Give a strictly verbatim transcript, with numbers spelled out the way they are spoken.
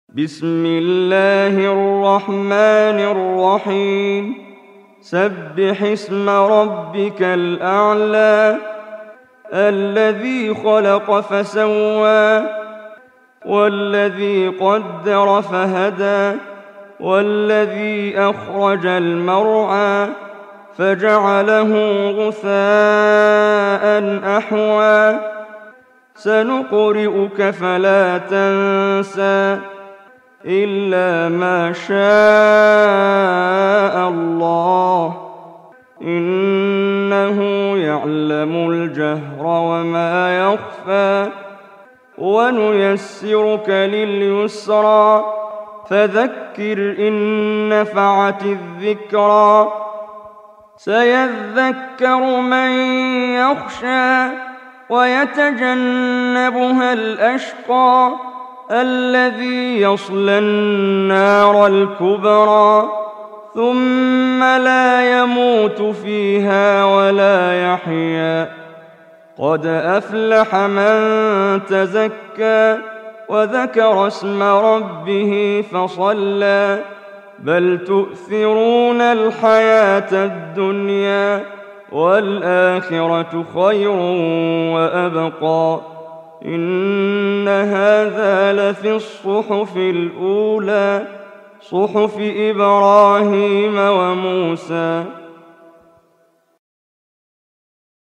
بسم الله الرحمن الرحيم سبح اسم ربك الأعلى الذي خلق فسوى والذي قدر فهدى والذي أخرج المرعى فجعله غثاء أحوى سنقرئك فلا تنسى إلا ما شاء الله إنه يعلم الجهر وما يخفى ونيسرك لليسرى فذكر إن نفعت الذكرى سيذكر من يخشى ويتجنبها الأشقى الذي يصلى النار الكبرى ثم لا يموت فيها ولا يحيا قد أفلح من تزكى وذكر اسم ربه فصلى بل تؤثرون الحياة الدنيا والآخرة خير وأبقى إن هذا لفي الصحف الأولى صحف إبراهيم وموسى